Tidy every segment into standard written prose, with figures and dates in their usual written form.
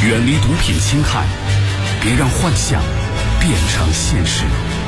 远离毒品侵害，别让幻想变成现实。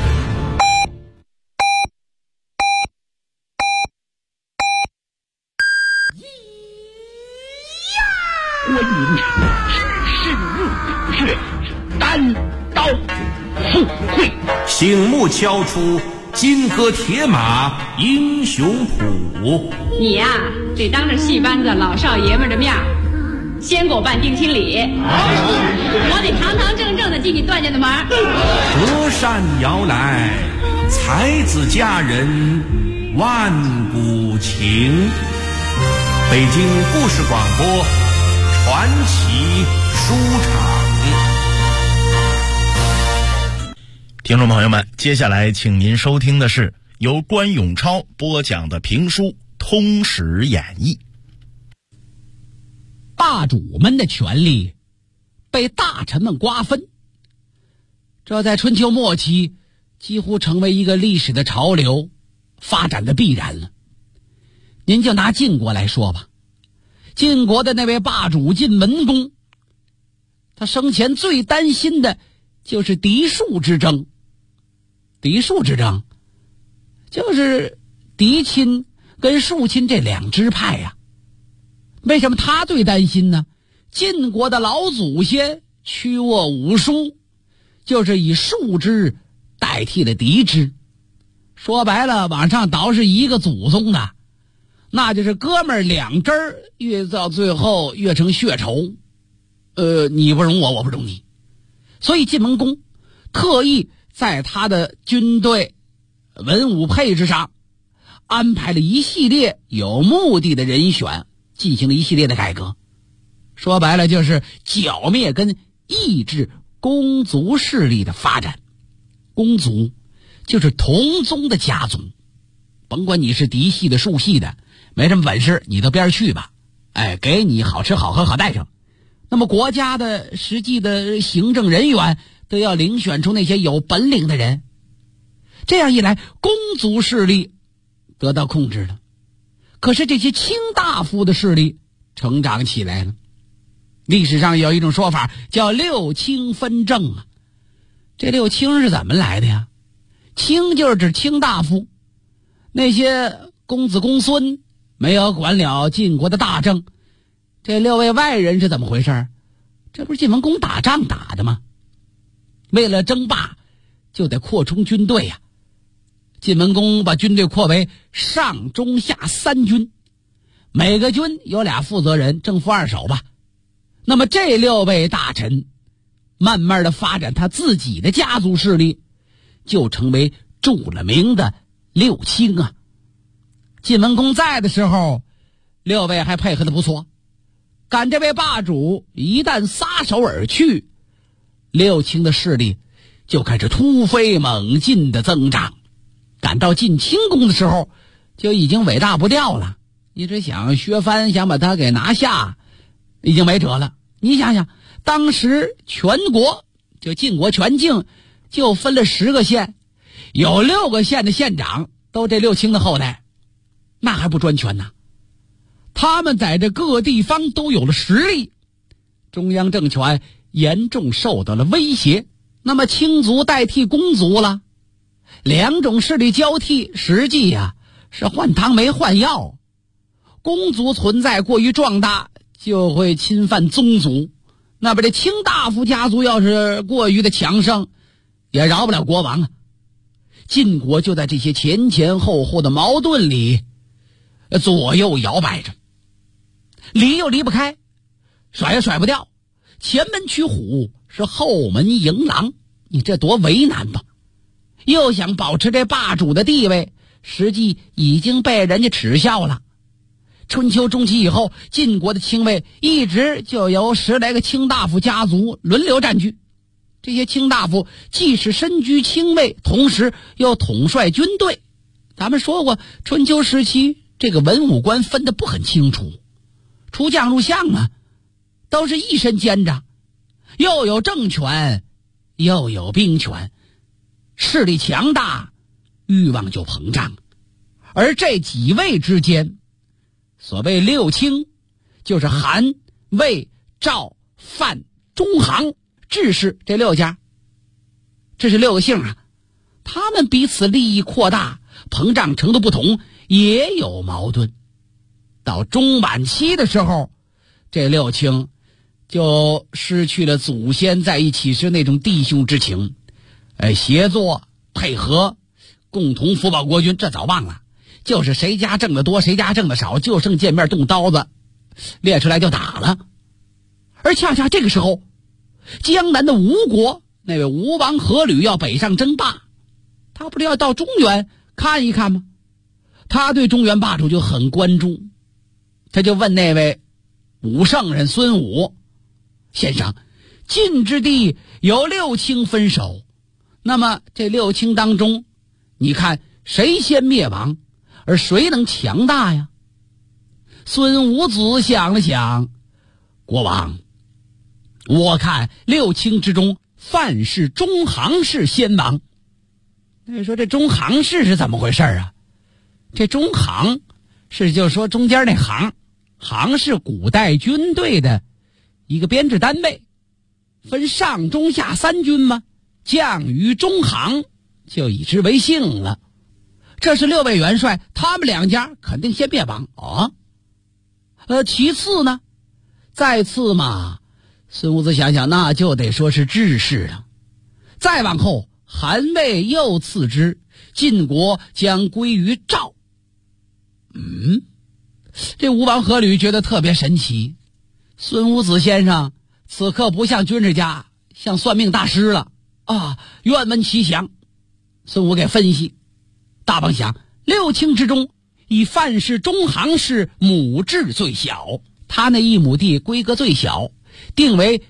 观音只是入血，单刀赴会， 醒目敲出金戈铁马英雄谱。 你呀，得当着戏班子老少爷们的面先给我办定亲礼，我得堂堂正正的进你段家的门。 隔山遥来，才子佳人万古情。北京故事广播传奇书场。 听众朋友们，接下来请您收听的是由关永超播讲的评书《通史演义》。 霸主们的权力被大臣们瓜分，这在春秋末期几乎成为一个历史的潮流，发展的必然了。您就拿晋国来说吧，晋国的那位霸主晋文公，他生前最担心的就是嫡庶之争。嫡庶之争就是嫡亲跟庶亲这两支派呀。为什么他最担心呢？晋国的老祖先屈沃五叔就是以庶支代替了嫡支，说白了往上倒是一个祖宗的，那就是哥们儿两支儿，越到最后越成血仇。你不容我，我不容你。所以晋文公特意在他的军队文武配置上安排了一系列有目的的人选，进行了一系列的改革。说白了就是剿灭跟抑制公族势力的发展。公族就是同宗的家族，甭管你是嫡系的庶系的，没什么本事你到边去吧，给你好吃好喝好待上。那么国家的实际的行政人员都要遴选出那些有本领的人，这样一来公族势力得到控制了。可是这些卿大夫的势力成长起来了。历史上有一种说法叫六卿分政啊。这六卿是怎么来的呀？卿就是指卿大夫，那些公子公孙没有管了晋国的大政。这六位外人是怎么回事？这不是晋文公打仗打的吗？为了争霸就得扩充军队呀。晋文公把军队扩为上中下三军，每个军有俩负责人，正副二手吧。那么这六位大臣慢慢的发展他自己的家族势力，就成为著了名的六卿啊。晋文公在的时候，六位还配合的不错，赶这位霸主一旦撒手而去，六卿的势力就开始突飞猛进的增长。赶到晋清公的时候，就已经尾大不掉了。一直想削藩，想把他给拿下，已经没辙了。你想想，当时全国就晋国全境就分了10个县，有6个县的县长都这六卿的后代，那还不专权呢。他们在这各地方都有了实力，中央政权严重受到了威胁。那么卿族代替公族了，两种势力交替，实际呀是换汤没换药。公族存在过于壮大，就会侵犯宗族。那么这卿大夫家族要是过于的强盛，也饶不了国王啊。晋国就在这些前前后后的矛盾里左右摇摆着，离又离不开，甩也甩不掉。前门驱虎，是后门迎狼，你这多为难吧。又想保持这霸主的地位，实际已经被人家耻笑了。春秋中期以后，晋国的卿位一直就由10来个卿大夫家族轮流占据。这些卿大夫既是身居卿位，同时又统帅军队。咱们说过，春秋时期这个文武官分得不很清楚，出将入相啊，都是一身兼着，又有政权又有兵权，势力强大，欲望就膨胀。而这几位之间，所谓六卿就是韩、魏、赵、范、 中行、致仕这6家，这是6个姓啊。他们彼此利益扩大，膨胀程度不同，也有矛盾。到中晚期的时候，这6卿就失去了祖先在一起时那种弟兄之情，协作配合，共同辅保国君，这早忘了，就是谁家挣得多，谁家挣得少，就剩见面动刀子，列出来就打了。而恰恰这个时候，江南的吴国那位吴王阖闾要北上争霸，他不是要到中原看一看吗？他对中原霸主就很关注，他就问那位武圣人孙武，先生，晋之地由6卿分守，那么这6卿当中，你看谁先灭亡，而谁能强大呀？孙武子想了想，国王，我看6卿之中，范氏、中行氏先亡。那说这中行氏是怎么回事啊？这中行是就是说中间那行，行是古代军队的一个编制单位，分上中下3军嘛，将于中行就以之为姓了。这是6位元帅，他们2家肯定先灭亡啊。其次呢，再次嘛，孙武子想想，那就得说是致仕了。再往后，韩魏又次之，晋国将归于赵。这吴王阖闾觉得特别神奇，孙武子先生此刻不像军事家，像算命大师了啊！愿闻其详。孙武给分析，大方向6卿之中，以范氏、中行氏亩制最小，他那1亩地规格最小，定为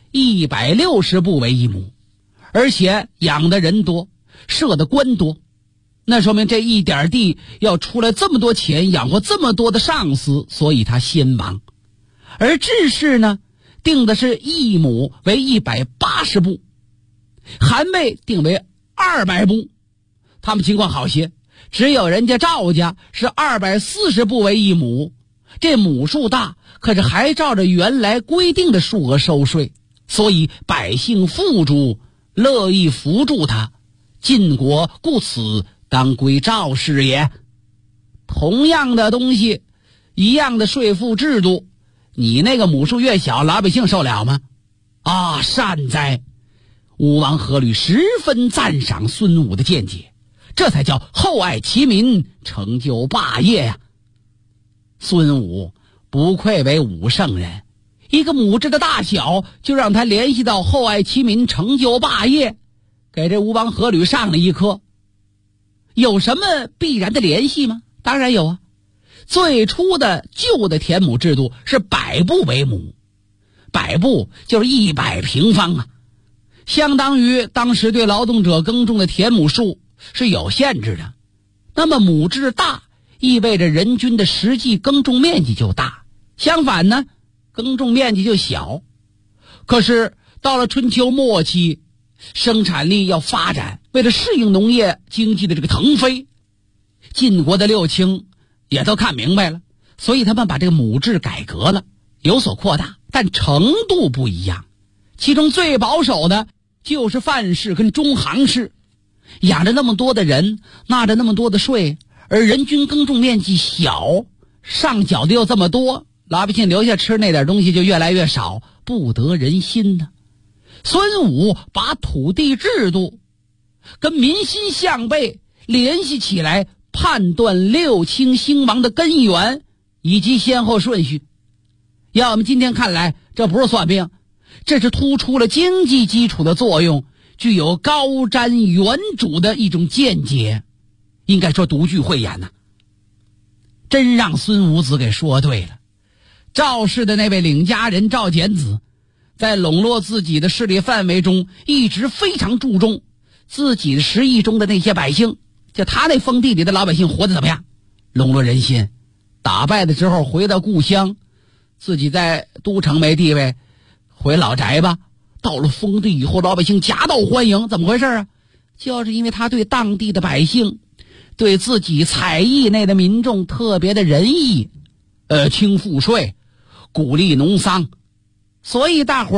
160步为1亩，而且养的人多，设的官多，那说明这一点地要出来这么多钱养活这么多的上司，所以他先亡。而致仕呢，定的是1亩为180步，韩魏定为200步，他们情况好些，只有人家赵家是240步为1亩，这亩数大，可是还照着原来规定的数额收税，所以百姓富足，乐意扶助他，晋国故此当归赵氏也。同样的东西，一样的税赋制度，你那个亩数越小，老百姓受了吗？啊，善哉！吴王阖闾十分赞赏孙武的见解，这才叫厚爱其民，成就霸业呀。孙武不愧为武圣人，一个亩制的大小就让他联系到厚爱其民，成就霸业，给这吴王阖闾上了一课。有什么必然的联系吗？当然有啊。最初的旧的田亩制度是100步为亩，100步就是100平方啊，相当于当时对劳动者耕种的田亩数是有限制的。那么亩制大意味着人均的实际耕种面积就大，相反呢，耕种面积就小。可是到了春秋末期，生产力要发展，为了适应农业经济的这个腾飞，晋国的6卿也都看明白了，所以他们把这个亩制改革了，有所扩大，但程度不一样。其中最保守的就是范氏跟中行氏，养着那么多的人，纳着那么多的税，而人均耕种面积小，上缴的又这么多，老百姓留下吃那点东西就越来越少，不得人心呢。孙武把土地制度跟民心向背联系起来，判断6卿兴亡的根源以及先后顺序。要我们今天看来，这不是算命，这是突出了经济基础的作用，具有高瞻远瞩的一种见解，应该说独具慧眼呐。真让孙武子给说对了。赵氏的那位领家人赵简子，在笼络自己的势力范围中，一直非常注重自己的10邑中的那些百姓，就他那封地里的老百姓活得怎么样，笼络人心。打败的时候回到故乡，自己在都城没地位，回老宅吧。到了封地以后，老百姓夹道欢迎，怎么回事啊？就是因为他对当地的百姓，对自己采邑内的民众特别的仁义，轻赋税，鼓励农桑，所以大伙儿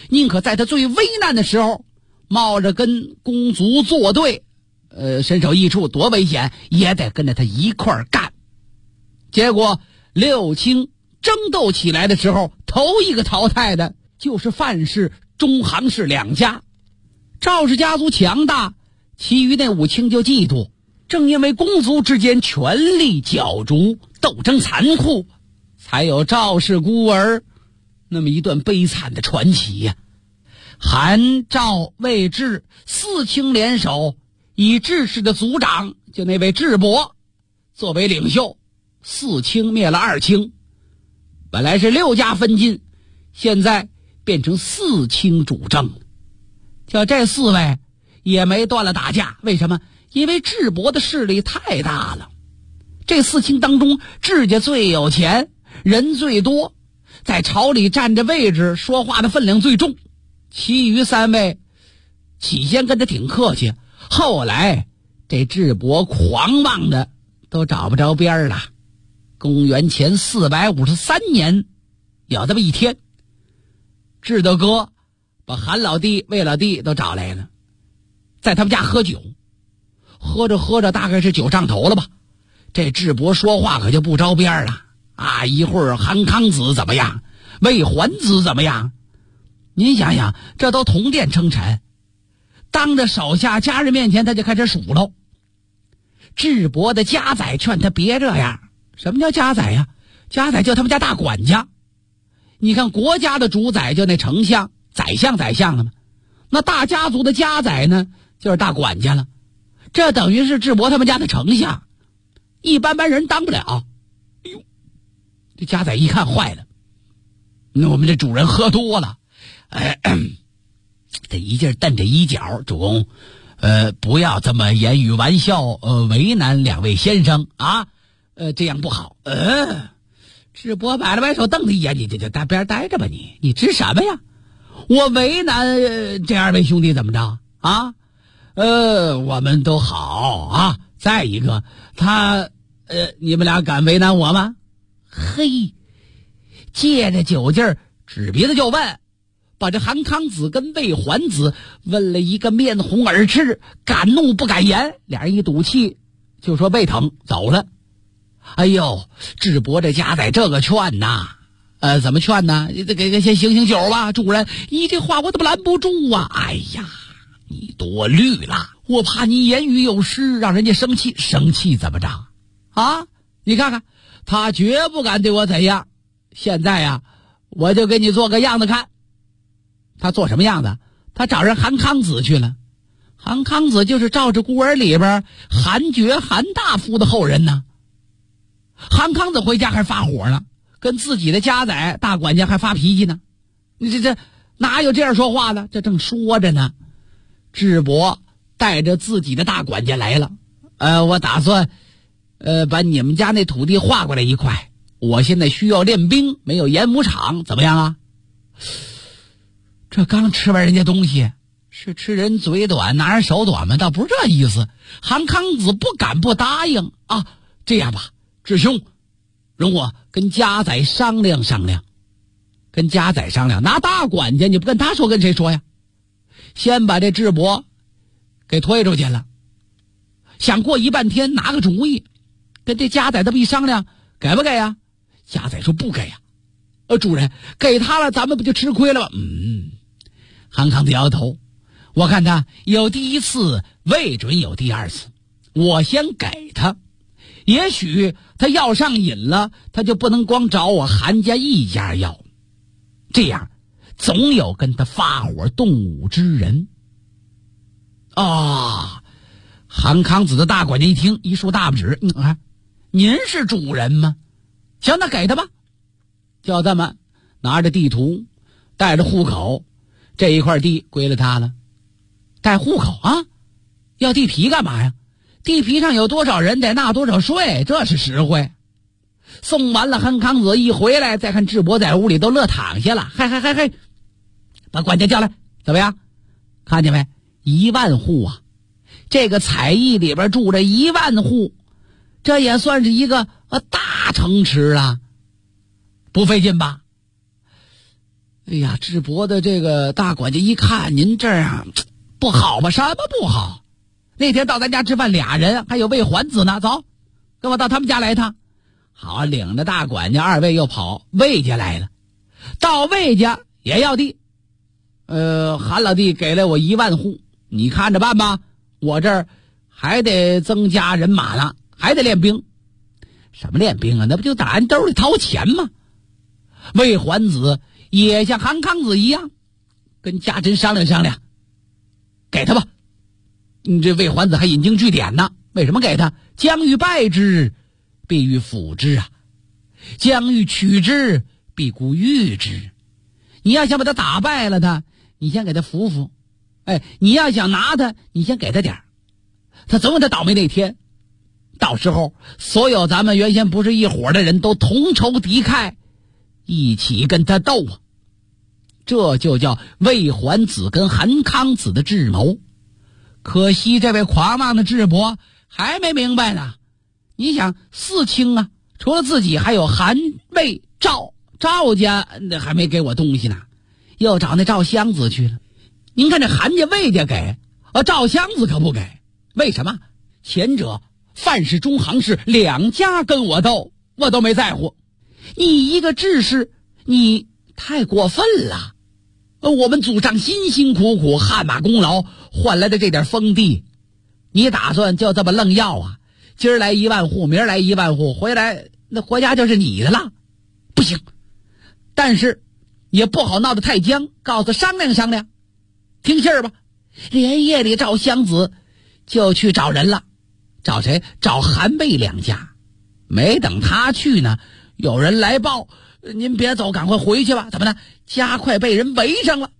宁可在他最危难的时候冒着跟公族作对，身首异处多危险，也得跟着他一块儿干。结果六卿争斗起来的时候，头一个淘汰的就是范氏、中行氏两家。赵氏家族强大，其余那五卿就嫉妒。正因为公族之间权力角逐，斗争残酷，才有赵氏孤儿那么一段悲惨的传奇呀。韩、赵、魏、智四卿联手，以智氏的族长就那位智伯作为领袖，四卿灭了二卿。本来是6家分晋，现在变成4卿主政。就这4位也没断了打架，为什么？因为智伯的势力太大了。这4卿当中，智家最有钱，人最多，在朝里占着位置，说话的分量最重。其余3位起先跟他挺客气，后来这智伯狂妄的都找不着边了。公元前453年，有这么一天，智的哥把韩老弟、魏老弟都找来了，在他们家喝酒。喝着喝着，大概是酒上头了吧，这智伯说话可就不着边了啊！一会儿韩康子怎么样，魏桓子怎么样？您想想，这都同殿称臣，当着手下家人面前他就开始数喽。智伯的家宰劝他别这样。什么叫家宰呀？家宰就他们家大管家。你看国家的主宰就那丞相、宰相了吗？那大家族的家宰呢，就是大管家了。这等于是智伯他们家的丞相，一般人当不了。哎呦，这家宰一看坏了，那我们这主人喝多了，这一劲瞪着衣角，主公，不要这么言语玩笑，为难2位先生啊，这样不好。智伯摆了摆手，瞪他一眼，你就在边待着吧，你知什么呀？我为难这2位兄弟怎么着啊？我们都好啊。再一个，你们俩敢为难我吗？嘿，借着酒劲儿，指鼻子就问，把这韩康子跟魏桓子问了一个面红耳赤，敢怒不敢言，俩人一赌气就说胃疼走了。哎呦，智伯这家在这个劝呐，怎么劝呢？给先醒醒酒吧，主人，你这话我怎么拦不住啊？哎呀，你多虑了，我怕你言语有失，让人家生气。生气怎么着啊？你看看，他绝不敢对我怎样。现在呀，我就给你做个样子看。他做什么样子？他找人韩康子去了。韩康子就是赵氏孤儿里边韩厥韩大夫的后人呢。韩康子回家还发火呢，跟自己的家宰大管家还发脾气呢。你这哪有这样说话的？这正说着呢，智伯带着自己的大管家来了。我打算把你们家那土地划过来一块，我现在需要练兵，没有演武场，怎么样啊？这刚吃完人家东西，是吃人嘴短拿人手短吗？倒不是这意思。韩康子不敢不答应啊。这样吧，智兄，容我跟家宰商量商量。跟家宰商量，拿大管家你不跟他说，跟谁说呀？先把这智伯给推出去了，想过一半天拿个主意，跟这家宰这么一商量，给不给呀？家宰说不给呀。主人，给他了咱们不就吃亏了吗？韩康子摇头，我看他有第1次，未准有第2次，我先给他，也许他要上瘾了，他就不能光找我韩家一家要，这样总有跟他发火动武之人啊。韩康子的大管家一听，一竖大拇指，您是主人吗？行，那给他吧。就这么拿着地图，带着户口，这一块地归了他了。带户口啊？要地皮干嘛呀？地皮上有多少人得纳多少税，这是实惠。送完了，韩康子一回来，再看智伯在屋里都乐躺下了。嘿，把管家叫来，怎么样？看见没？1万户啊！这个采邑里边住着1万户，这也算是一个大城池了，不费劲吧？ 哎呀，智伯的这个大管家一看您这样不好吧？什么不好？那天到咱家吃饭俩人，还有魏桓子呢，走，跟我到他们家来一趟。好，领着大管家二位又跑魏家来了。到魏家也要地，韩老弟给了我1万户，你看着办吧。我这儿还得增加人马呢，还得练兵。什么练兵啊？那不就打俺兜里掏钱吗？魏桓子也像韩康子一样，跟家臣商量商量，给他吧。这魏桓子还引经据典呢，为什么给他？将欲败之，必欲辅之啊；将欲取之，必固御之。你要想把他打败了他，你先给他扶扶。你要想拿他，你先给他点儿，他总有他倒霉那天。到时候所有咱们原先不是一伙的人都同仇敌忾，一起跟他斗啊！这就叫魏桓子跟韩康子的智谋。可惜这位狂妄的智伯还没明白呢。你想4卿啊，除了自己还有韩魏赵，赵家那还没给我东西呢，又找那赵襄子去了。您看这韩家魏家给，赵襄子可不给。为什么？前者范氏中行氏2家跟我斗，我都没在乎。你一个智士，你太过分了。我们祖上辛辛苦苦汗马功劳换来的这点封地，你打算就这么愣要啊？今儿来1万户，明儿来1万户，回来那国家就是你的了。不行，但是也不好闹得太僵，告诉商量商量。听信儿吧。连夜里赵襄子就去找人了。找谁？找韩魏2家。没等他去呢，有人来报，您别走，赶快回去吧。怎么呢？家快被人围上了。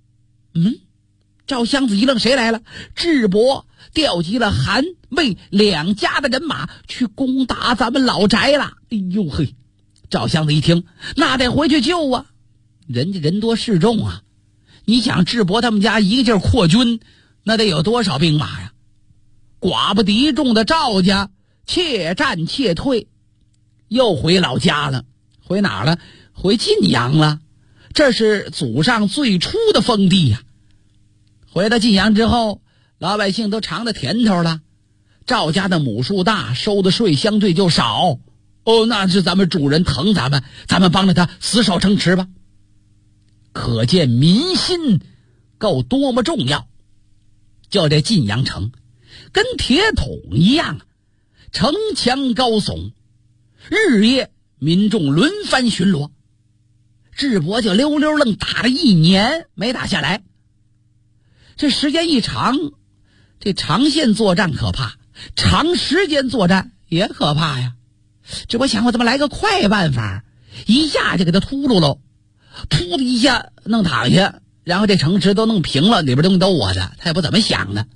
赵襄子一愣，谁来了？智伯调集了韩魏2家的人马去攻打咱们老宅了。哎呦嘿！赵襄子一听，那得回去救啊，人家人多势众啊。你想智伯他们家一个劲儿扩军，那得有多少兵马呀？寡不敌众的赵家怯战怯退，又回老家了。回哪儿了？回晋阳了。这是祖上最初的封地呀。回到晋阳之后，老百姓都尝到甜头了。赵家的亩数大，收的税相对就少。那是咱们主人疼咱们帮着他死守城池吧。可见民心够多么重要。就这晋阳城跟铁桶一样，城墙高耸，日夜民众轮番巡逻。智伯就溜溜愣打了1年没打下来。这时间一长，这长线作战可怕，长时间作战也可怕呀。这我想我怎么来个快办法，一下就给他秃噜喽，噗的一下弄躺下，然后这城池都弄平了，里边东西都我的。他也不怎么想的，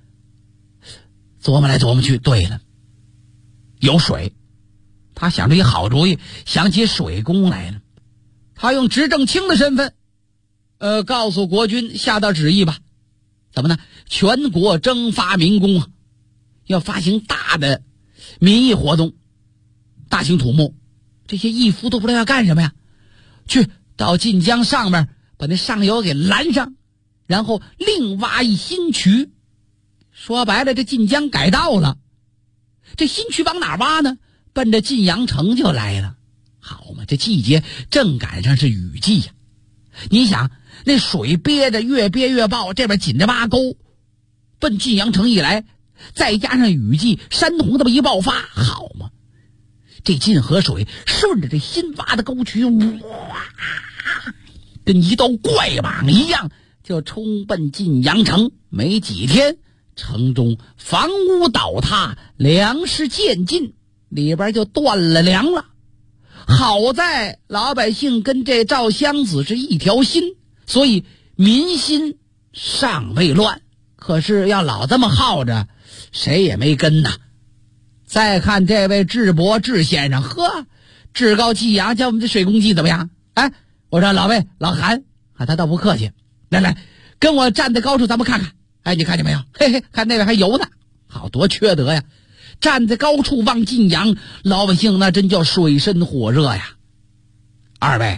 琢磨来琢磨去，对了，有水。他想着一好主意，想起水工来了。他用执政卿的身份告诉国军下道旨意吧。怎么呢？全国征发民工啊，要发行大的民意活动，大兴土木。这些义夫都不知道要干什么呀，去到晋江上面把那上游给拦上，然后另挖一新渠。说白了，这晋江改道了。这新渠往哪挖呢？奔着晋阳城就来了。好嘛，这季节正赶上是雨季呀。你想那水憋着，越憋越爆，这边紧着挖沟，奔晋阳城一来，再加上雨季，山洪这么一爆发，好嘛，这晋河水顺着这新挖的沟渠，哇，跟一道怪蟒一样就冲奔晋阳城。没几天，城中房屋倒塌，粮食渐尽，里边就断了粮了。好在老百姓跟这赵襄子是一条心，所以民心尚未乱。可是要老这么耗着，谁也没跟呐。再看这位智伯智先生，趾高气扬，叫我们这水工技怎么样？我说老魏老韩他倒不客气，来跟我站在高处咱们看看。你看见没有？嘿嘿，看那边还游呢，好多缺德呀。站在高处望晋阳，老百姓那真叫水深火热呀。二位，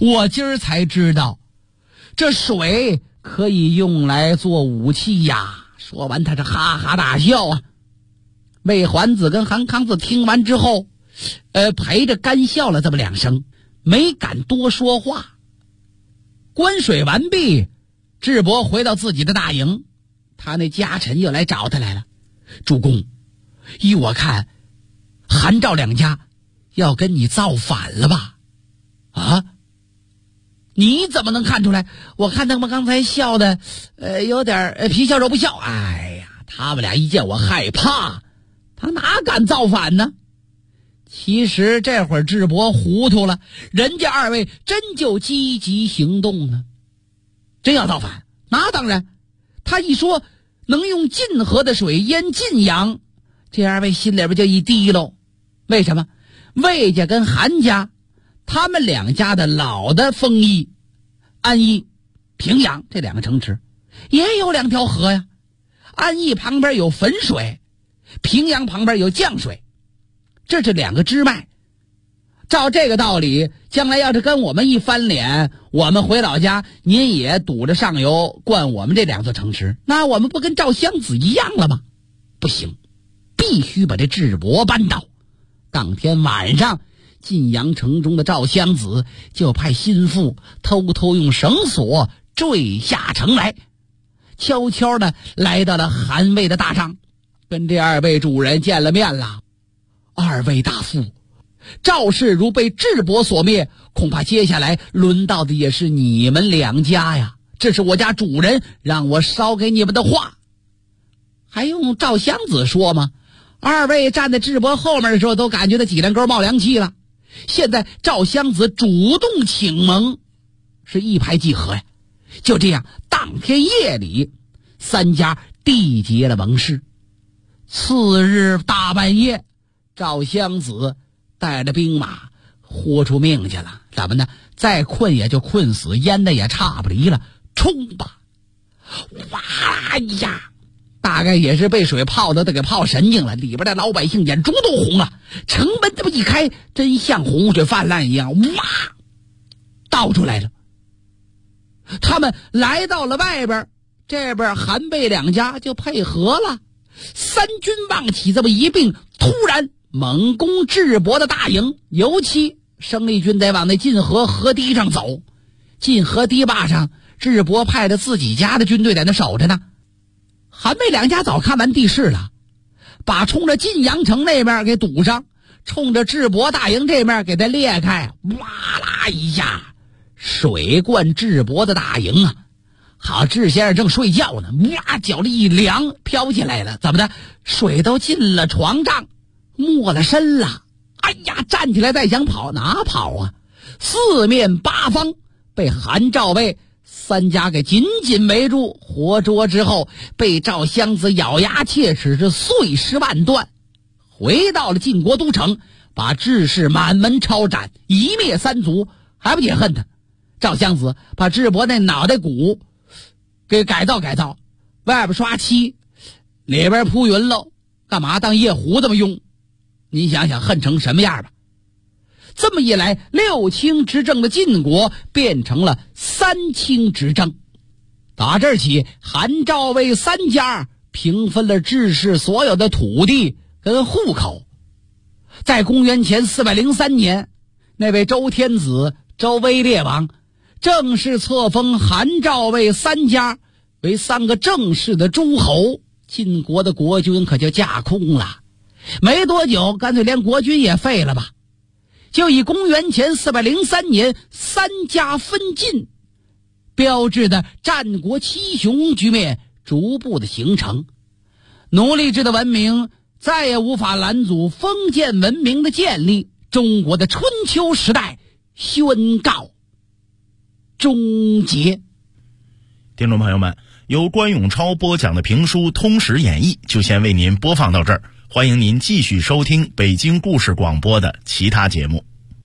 我今儿才知道，这水可以用来做武器呀。说完他是哈哈大笑啊。魏桓子跟韩康子听完之后陪着干笑了这么2声，没敢多说话。观水完毕，智伯回到自己的大营，他那家臣又来找他来了。主公，依我看韩赵2家要跟你造反了吧？啊？你怎么能看出来？我看他们刚才笑的有点皮笑肉不笑。哎呀，他们俩一见我害怕，他哪敢造反呢？其实这会儿智伯糊涂了，人家2位真就积极行动呢。真要造反，那当然。他一说能用晋河的水淹晋阳，这2位心里边就一低喽。为什么？魏家跟韩家他们2家的老的丰邑、安邑、平阳这2个城池也有2条河呀。安邑旁边有汾水，平阳旁边有绛水，这是2个支脉。照这个道理，将来要是跟我们一翻脸，我们回老家您也堵着上游灌我们这2座城池，那我们不跟赵襄子一样了吗？不行，必须把这智伯扳倒。当天晚上，晋阳城中的赵襄子就派心腹偷偷用绳索坠下城来，悄悄的来到了韩魏的大帐，跟这2位主人见了面了。2位大夫，赵氏如被智伯所灭，恐怕接下来轮到的也是你们2家呀。这是我家主人让我捎给你们的话。还用赵襄子说吗？2位站在智伯后面的时候都感觉到脊梁沟冒凉气了。现在赵襄子主动请盟，是一拍即合呀。就这样，当天夜里3家缔结了盟誓。次日大半夜，赵襄子带着兵马豁出命去了。怎么呢？再困也就困死，淹的也差不离了。冲吧！哇呀！大概也是被水泡的给泡神经了，里边的老百姓眼珠都红了。城门这么一开，真像洪水泛滥一样，哇，倒出来了。他们来到了外边，这边韩魏2家就配合了。3军望起这么一并，突然猛攻智伯的大营，尤其生力军得往那晋河河堤上走。晋河堤坝上，智伯派着自己家的军队在那守着呢。韩魏2家早看完地势了，把冲着晋阳城那边给堵上，冲着智伯大营这面给它裂开，哇啦一下，水灌智伯的大营啊！好，智先生正睡觉呢，哇，脚里一凉，飘起来了。怎么的？水都进了床帐，没了身了。哎呀，站起来再想跑，哪跑啊？4面8方被韩赵魏3家给紧紧围住，活捉之后，被赵襄子咬牙切齿，是碎尸万段。回到了晋国都城，把智氏满门抄斩，一灭3族，还不解恨他。赵襄子把智伯那脑袋骨给改造，外边刷漆，里边铺云喽，干嘛当夜壶这么用？你想想恨成什么样吧。这么一来，6卿执政的晋国变成了3卿执政。打这儿起，韩赵魏3家平分了智氏所有的土地跟户口。在公元前403年，那位周天子周威烈王正式册封韩赵魏3家为3个正式的诸侯，晋国的国君可就架空了。没多久，干脆连国君也废了吧。就以公元前403年3家分晋，标志的战国七雄局面逐步的形成。奴隶制的文明再也无法拦阻封建文明的建立，中国的春秋时代宣告终结。 听众朋友们，由关永超播讲的评书《通史演义》就先为您播放到这儿，欢迎您继续收听北京故事广播的其他节目。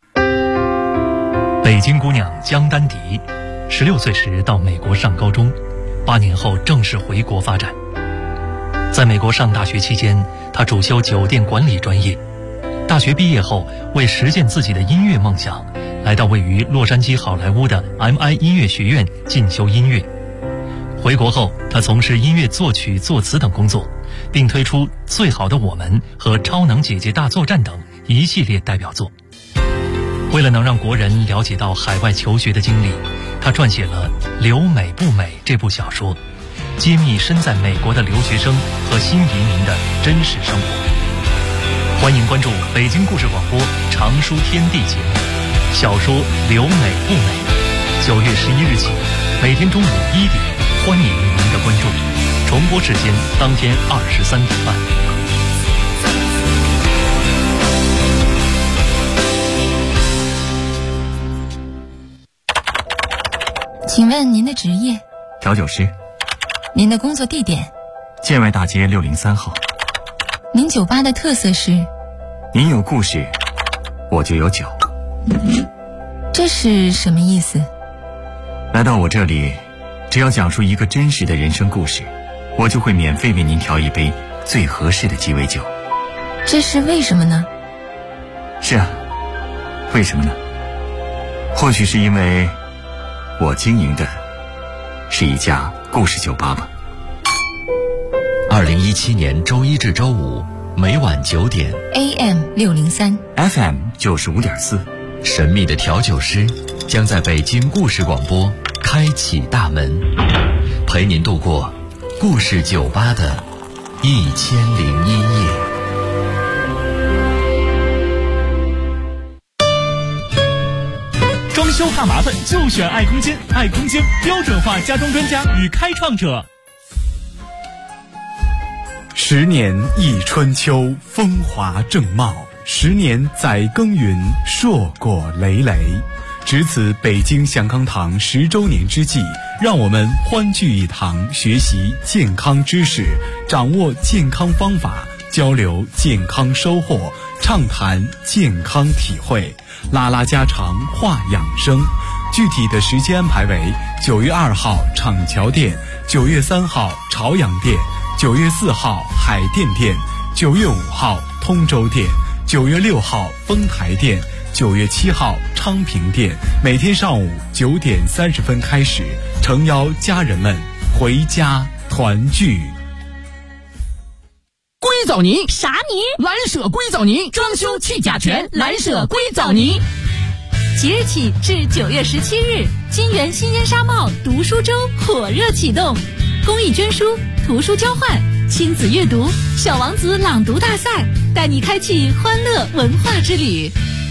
北京姑娘江丹迪16岁时到美国上高中，8年后正式回国发展。在美国上大学期间，她主修酒店管理专业。大学毕业后，为实现自己的音乐梦想， 来到位于洛杉矶好莱坞的 MI 音乐学院进修音乐。回国后，他从事音乐作曲、作词等工作，并推出《最好的我们》和《超能姐姐大作战》等一系列代表作。为了能让国人了解到海外求学的经历，他撰写了《留美不美》这部小说，揭秘身在美国的留学生和新移民的真实生活。欢迎关注北京故事广播常书天地节目，小说《留美不美》，9月11日起，每天中午1点，欢迎您的关注。重播时间当天23点半。 请问您的职业？ 调酒师。 您的工作地点？ 建外大街603号。 您酒吧的特色是？ 您有故事，我就有酒。 这是什么意思？ 来到我这里，只要讲述一个真实的人生故事，我就会免费为您调一杯最合适的鸡尾酒。 这是为什么呢？ 是啊，为什么呢？或许是因为我经营的是一家故事酒吧吧。 2017年周一至周五每晚9点 AM 603 FM 95.4， 神秘的调酒师将在北京故事广播开启大门，陪您度过故事酒吧的1001夜。 装修怕麻烦就选爱空间，爱空间标准化家装专家与开创者。 10年忆春秋，风华正茂；10年载耕耘，硕果累累。值此北京祥康堂10周年之际，让我们欢聚一堂，学习健康知识，掌握健康方法，交流健康收获，畅谈健康体会，拉拉家常，话养生。具体的时间安排为9月2号厂桥店，9月3号朝阳店，9月4号海淀店，9月5号通州店，9月6号丰台店，9月7号昌平店。每天上午9点30分开始，诚邀家人们回家团聚。 硅藻泥啥泥？ 蓝舍硅藻泥，装修去甲醛，蓝舍硅藻泥。 即日起至9月17日，金源新烟纱帽读书周火热启动，公益捐书、图书交换、亲子阅读、小王子朗读大赛，带你开启欢乐文化之旅。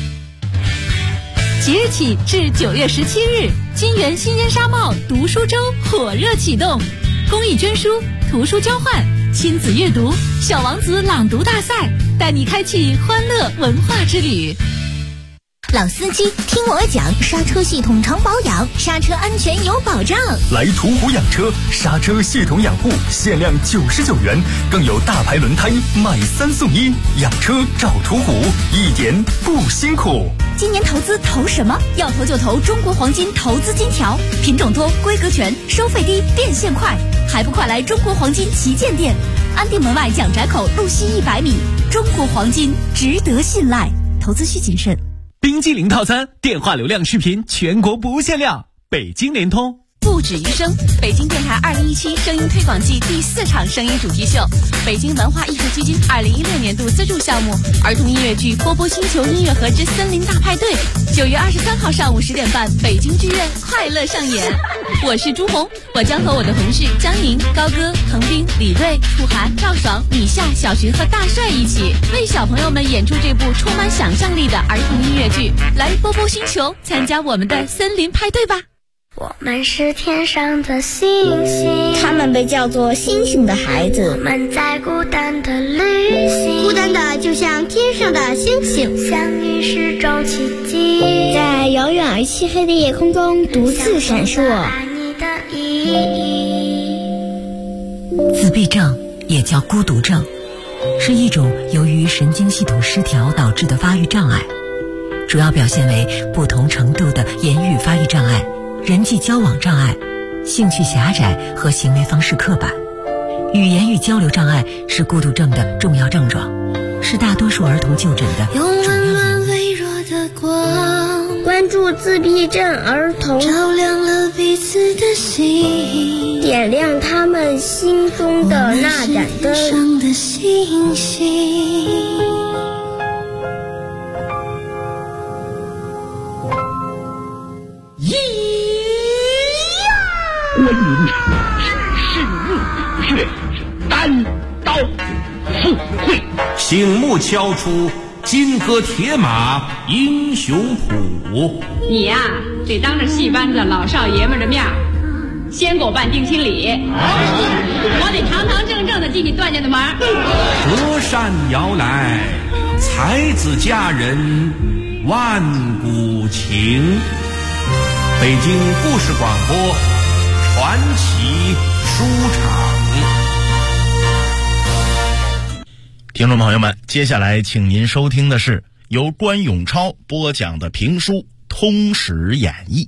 即日起至9月17日，金源新烟纱帽读书周火热启动，公益捐书、图书交换、亲子阅读、小王子朗读大赛，带你开启欢乐文化之旅。 老司机听我讲，刹车系统常保养，刹车安全有保障。 来途虎养车，刹车系统养护限量99元，更有大牌轮胎买3送1，养车找途虎，一点不辛苦。 今年投资投什么？要投就投中国黄金投资金条，品种多，规格全，收费低，变现快，还不快来中国黄金旗舰店，安定门外蒋宅口路西100米。中国黄金值得信赖，投资需谨慎。 冰激凌套餐，电话流量视频全国不限量，北京联通。 不止于声，北京电台2017声音推广季第4场声音主题秀，北京文化艺术基金2016年度资助项目儿童音乐剧《波波星球音乐盒之森林大派对》，9月23号上午10点半，北京剧院快乐上演。我是朱红，我将和我的同事江宁、高歌、彭斌、李锐、楚涵、赵爽、米夏、小徐和大帅一起为小朋友们演出这部充满想象力的儿童音乐剧。来波波星球参加我们的森林派对吧！ 我们是天上的星星， 他们被叫做星星的孩子。 我们在孤单的旅行， 孤单的就像天上的星星， 相遇是种奇迹， 在遥远而漆黑的夜空中独自闪烁。 爱你的意义。 自闭症也叫孤独症，是一种由于神经系统失调导致的发育障碍，主要表现为不同程度的言语发育障碍、人际交往障碍、兴趣狭窄和行为方式刻板。语言与交流障碍是孤独症的重要症状，是大多数儿童就诊的主要原因。 用温暖微弱的光， 关帮助自闭症儿童， 照亮了彼此的心， 点亮他们心中的那盏灯。 上的星星。 关云长治世入虎穴，单刀赴会， 醒目敲出金戈铁马英雄谱。 你呀，得当着戏班子老少爷们的面先给我办定亲礼，我得堂堂正正的进你段家的门。 隔山摇来，才子佳人万古情。北京故事广播传奇书场。 听众朋友们，接下来请您收听的是由关永超播讲的评书《通史演义》。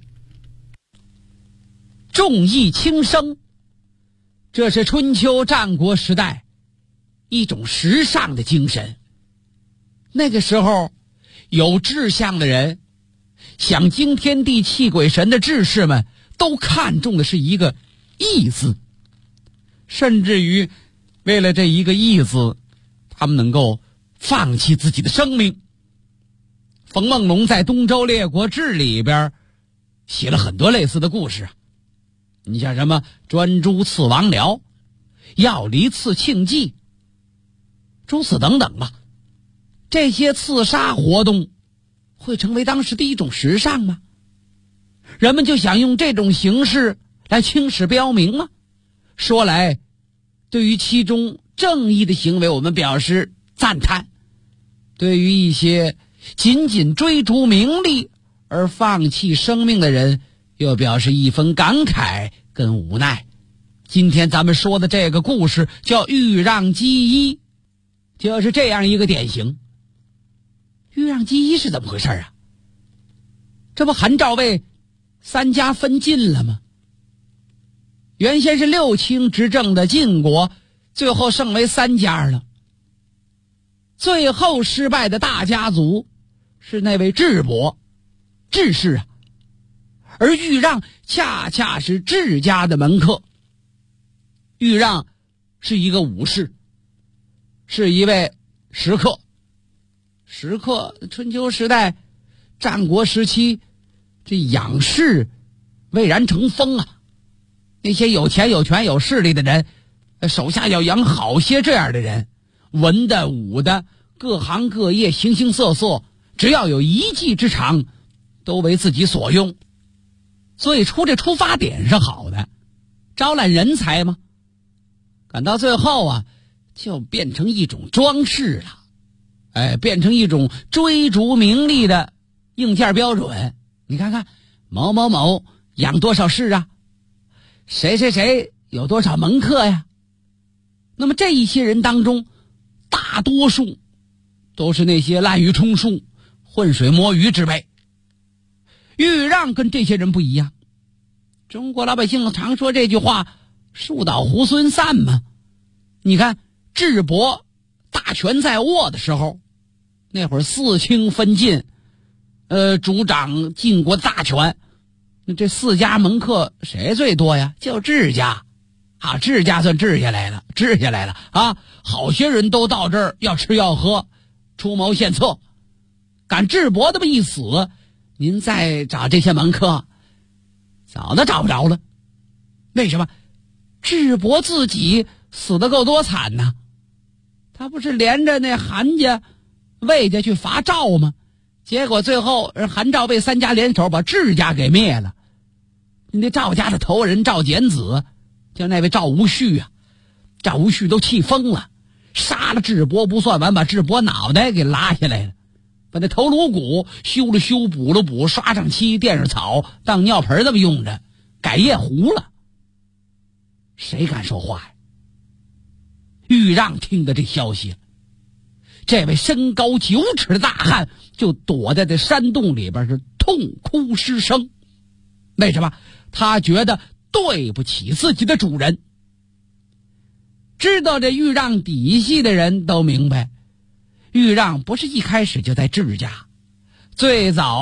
重义轻生，这是春秋战国时代一种时尚的精神。那个时候有志向的人，想惊天地泣鬼神的志士们都看重的是一个义字，甚至于为了这一个义字，他们能够放弃自己的生命。冯梦龙在《东周列国志》里边写了很多类似的故事，你像什么专诸刺王僚、要离刺庆忌，诸此等等吧。这些刺杀活动会成为当时的一种时尚吗？人们就想用这种形式来青史标明吗？说来，对于其中正义的行为，我们表示赞叹；对于一些仅仅追逐名利而放弃生命的人，又表示一分感慨跟无奈。今天咱们说的这个故事叫豫让基一，就是这样一个典型。豫让基一是怎么回事啊？这不韩赵魏三家分晋了吗？原先是六卿执政的晋国，最后剩为三家了。最后失败的大家族是那位智伯，智氏啊，而豫让恰恰是智家的门客。豫让是一个武士，是一位食客。食客，春秋时代、战国时期，这养士蔚然成风啊！那些有钱有权有势力的人，手下要养好些这样的人，文的武的，各行各业，形形色色，只要有一技之长，都为自己所用。所以出发点是好的，招揽人才嘛。赶到最后啊，就变成一种装饰了。变成一种追逐名利的硬件标准。你看看某某某养多少士啊，谁谁谁有多少门客呀。那么这一些人当中，大多数都是那些滥竽充数、浑水摸鱼之辈。豫让跟这些人不一样。中国老百姓常说这句话，树倒猢狲散嘛。你看智伯大权在握的时候，那会儿四卿分晋，主掌晋国大权，那这四家门客谁最多呀？就智家啊，智家算治下来了啊！好些人都到这儿要吃要喝，出谋献策。赶智伯这么一死，您再找这些门客，早都找不着了。为什么？智伯自己死得够多惨呢？他不是连着那韩家、魏家去伐赵吗？结果最后韩赵魏三家联手把智家给灭了。那赵家的头人赵简子，就那位赵无恤啊，赵无恤都气疯了，杀了智伯不算完，把智伯脑袋给拉下来了，把那头颅骨修了修，补了补，刷上漆，垫上草，当尿盆这么用着，改夜壶了。谁敢说话呀？豫让听的这消息，这位身高9尺的大汉就躲在这山洞里边是痛哭失声。为什么？他觉得对不起自己的主人。知道这豫让底细的人都明白，豫让不是一开始就在智家，最早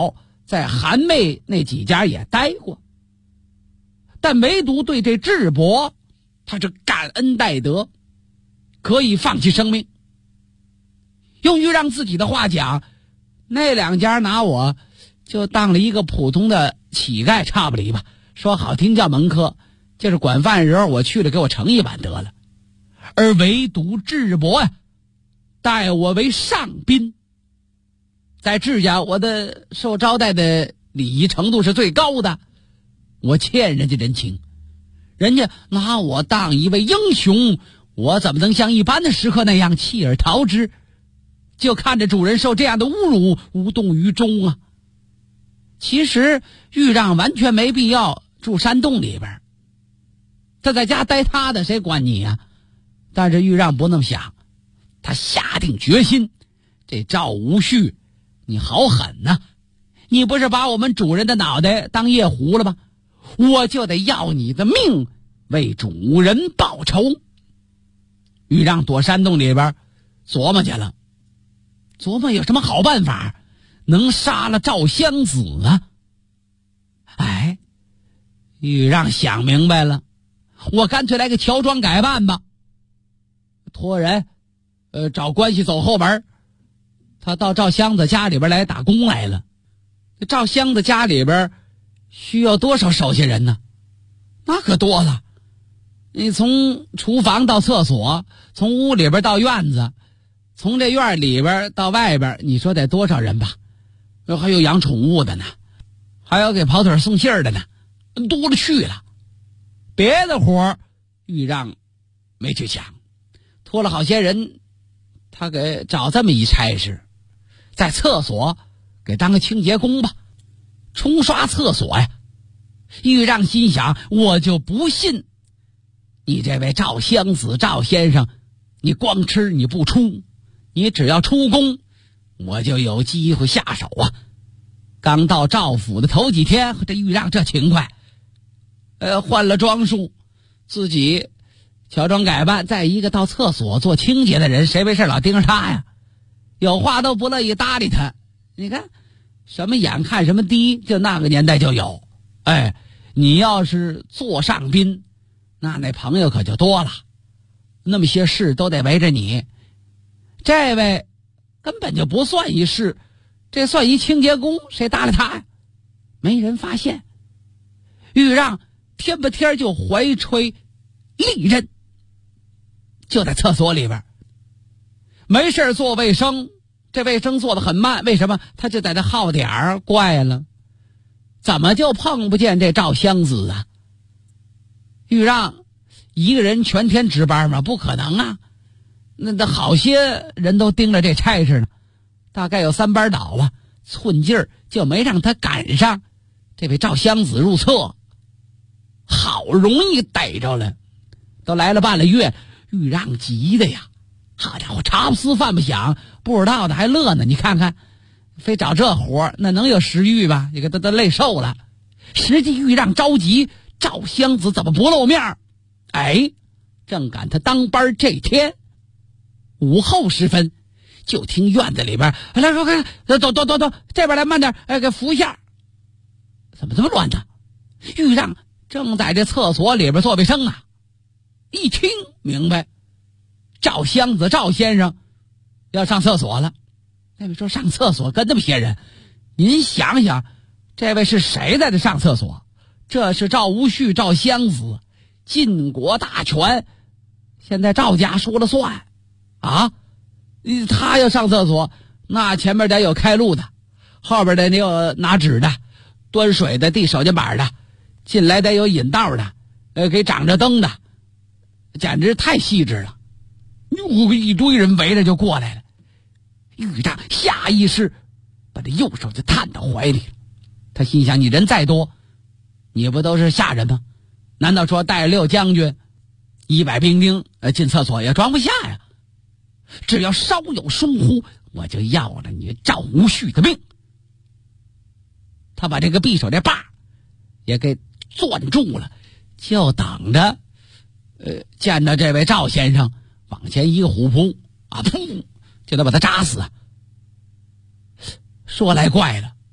在韩妹那几家也待过，但唯独对这智伯，他是感恩戴德，可以放弃生命。用于让自己的话讲，那两家拿我就当了一个普通的乞丐差不离吧，说好听叫门客，就是管饭时候我去了给我盛一碗得了。而唯独智伯呀，待我为上宾，在智家我的受招待的礼仪程度是最高的，我欠人家人情，人家拿我当一位英雄，我怎么能像一般的食客那样弃而逃之？就看着主人受这样的侮辱，无动于衷啊。其实豫让完全没必要住山洞里边，他在家待他的，谁管你啊？但是豫让不那么想，他下定决心，这赵无恤你好狠呐，你不是把我们主人的脑袋当夜壶了吗？我就得要你的命，为主人报仇。豫让躲山洞里边琢磨去了，琢磨有什么好办法能杀了赵襄子啊？哎，豫让想明白了，我干脆来个乔装改扮吧，托人找关系走后门，他到赵襄子家里边来打工来了。赵襄子家里边需要多少手下人呢？那可多了，你从厨房到厕所，从屋里边到院子，从这院里边到外边，你说得多少人吧？还有养宠物的呢，还有给跑腿送信儿的呢，多了去了。别的活豫让没去抢，托了好些人，他给找这么一差事，在厕所给当个清洁工吧，冲刷厕所呀。豫让心想，我就不信你这位赵襄子赵先生，你光吃你不出，你只要出工，我就有机会下手啊。刚到赵府的头几天，这豫让这勤快，换了装束，自己乔装改扮，再一个到厕所做清洁的人，谁没事老盯着他呀？有话都不乐意搭理他。你看什么眼看什么低，就那个年代就有。哎，你要是座上宾，那朋友可就多了，那么些事都得围着你。这位根本就不算一事，这算一清洁工，谁搭理他呀？没人发现。豫让天不天就怀揣利刃，就在厕所里边没事做卫生，这卫生做得很慢，为什么？他就在这耗点儿。怪了，怎么就碰不见这赵襄子啊？豫让一个人全天值班吗？不可能啊，那好些人都盯着这差事呢，大概有3班倒吧，寸劲儿就没让他赶上这位赵襄子入厕。好容易逮着了，都来了半个月，豫让急的呀，好家伙，茶不思饭不想，不知道的还乐呢。你看看，非找这活那能有食欲吧？你看他都累瘦了。实际豫让着急，赵襄子怎么不露面？哎，正赶他当班这天，午后时分，就听院子里边来说：“走，这边来，慢点，给扶一下。”怎么这么乱呢？豫让正在这厕所里边做卫生呢，一听明白，赵襄子赵先生要上厕所了。那位说上厕所跟那么些人，您想想，这位是谁在这上厕所？这是赵无恤赵襄子，晋国大权，现在赵家说了算啊！他要上厕所，那前面得有开路的，后边得有拿纸的，端水的，递手巾板的，进来得有引道的，给长着灯的，简直太细致了。一堆人围着就过来了，豫让下意识把这右手就探到怀里了。他心想，你人再多，你不都是下人吗？难道说带6将军100兵丁进厕所也装不下呀？只要稍有疏忽，我就要了你赵无恤的命。他把这个匕首这把也给攥住了，就等着见到这位赵先生往前一个虎扑啊，噗，就得把他扎死。说来怪了，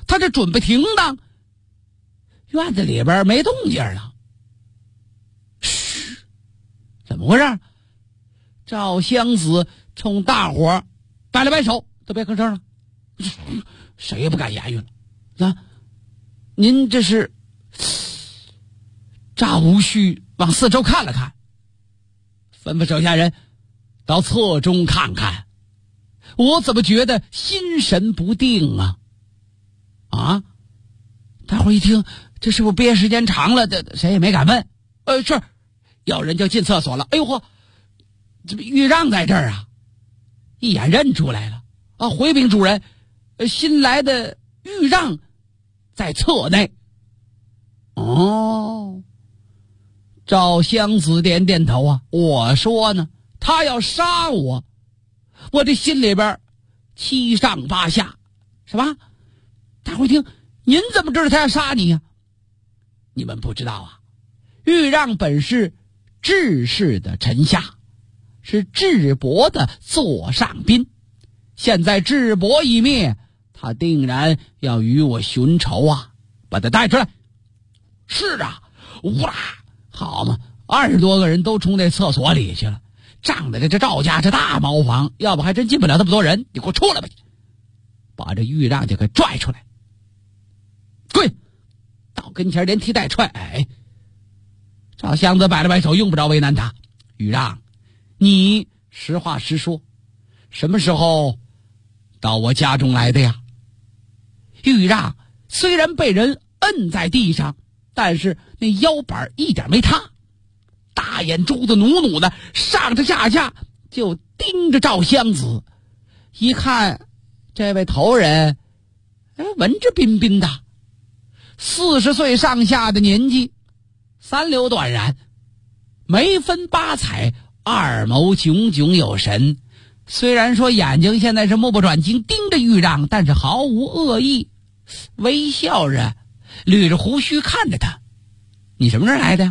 他这准备停当，院子里边没动静了。嘘，怎么回事？赵湘子冲大伙摆了摆手，都别吭声了，谁也不敢言语了。啊，您这是？赵无恤往四周看了看，吩咐手下人到侧中看看。我怎么觉得心神不定啊？啊！大伙一听，这是不是憋时间长了？谁也没敢问。是，有人就进厕所了。哎呦嚯，这不豫让在这儿啊！一眼认出来了啊！回禀主人，新来的豫让在侧内。哦，赵湘子点点头啊，我说呢，他要杀我，我这心里边七上八下，是吧？大伙一听，您怎么知道他要杀你呀？你们不知道啊，豫让本是智氏的臣下，是智伯的座上宾，现在智伯一灭，他定然要与我寻仇啊！把他带出来。是啊，哇，好嘛，20多个人都冲那厕所里去了，仗着这赵家这大茅房，要不还真进不了那么多人。你给我出来吧，把这豫让就给拽出来，跪到跟前连踢带踹。哎，赵湘子摆了摆手，用不着为难他。豫让，你实话实说，什么时候到我家中来的呀？豫让虽然被人摁在地上，但是那腰板一点没塌，大眼珠子努努的上着下下就盯着赵湘子。一看这位头人文质彬彬的，40岁上下的年纪，三流短髯，眉分八彩，二眸炯炯有神。虽然说眼睛现在是目不转睛盯着豫让，但是毫无恶意，微笑着捋着胡须看着他。你什么人来的呀？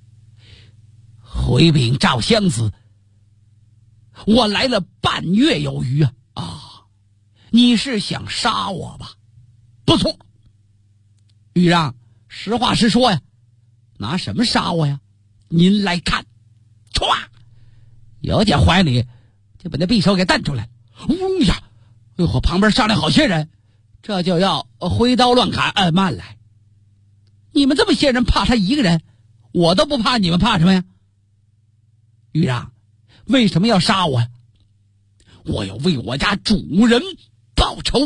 回禀赵湘子，我来了半月有余啊！啊，你是想杀我吧？不错。豫让，实话实说呀，拿什么杀我呀？您来看，歘，有点怀里就把那匕首给弹出来，嗡呀！哎呦，旁边上来好些人，这就要挥刀乱砍。慢来，你们这么些人怕他一个人，我都不怕，你们怕什么呀？豫让，为什么要杀我呀？我要为我家主人报仇。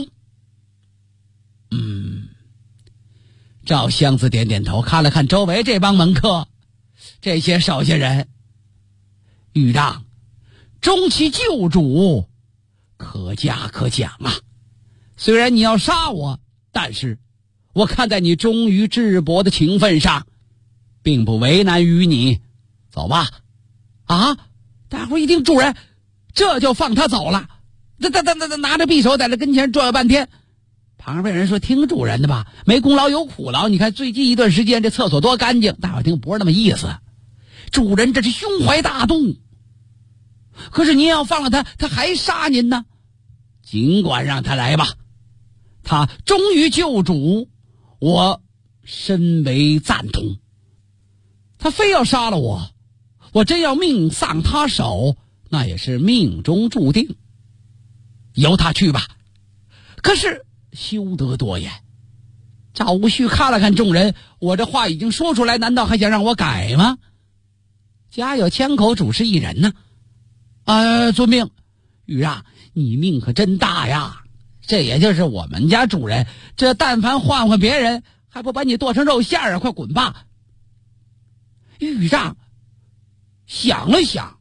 赵湘子点点头，看了看周围这帮门客，这些手下人。豫让，终其救主，可嘉可奖啊！虽然你要杀我，但是我看在你忠于智伯的情分上，并不为难于你。走吧。啊！大伙一听主人，这就放他走了。拿着匕首在这跟前转了半天。旁边人说：“听主人的吧，没功劳有苦劳。你看最近一段时间这厕所多干净。”大伙听不是那么意思，主人这是胸怀大度。可是您要放了他，他还杀您呢。尽管让他来吧，他忠于救主，我深为赞同。他非要杀了我，我真要命丧他手，那也是命中注定。由他去吧。可是休得多言。赵无恤看了看众人，我这话已经说出来，难道还想让我改吗？家有千口，主事一人呢。遵命。豫让，你命可真大呀！这也就是我们家主人，这但凡换换别人，还不把你剁成肉馅啊！快滚吧！豫让想了想，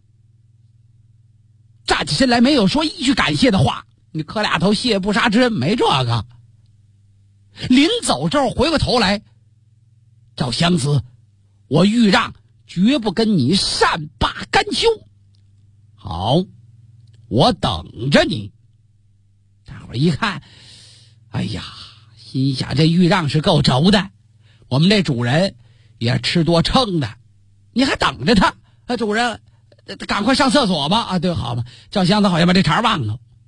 站起身来，没有说一句感谢的话。你磕俩头谢不杀之恩，没这个。临走之后回过头来，赵湘子，我豫让绝不跟你善罢甘休。好，我等着你。大伙一看，哎呀，心想这豫让是够轴的，我们这主人也吃多撑的，你还等着他？主人赶快上厕所吧。对，好吧。赵湘子好像把这茬忘了。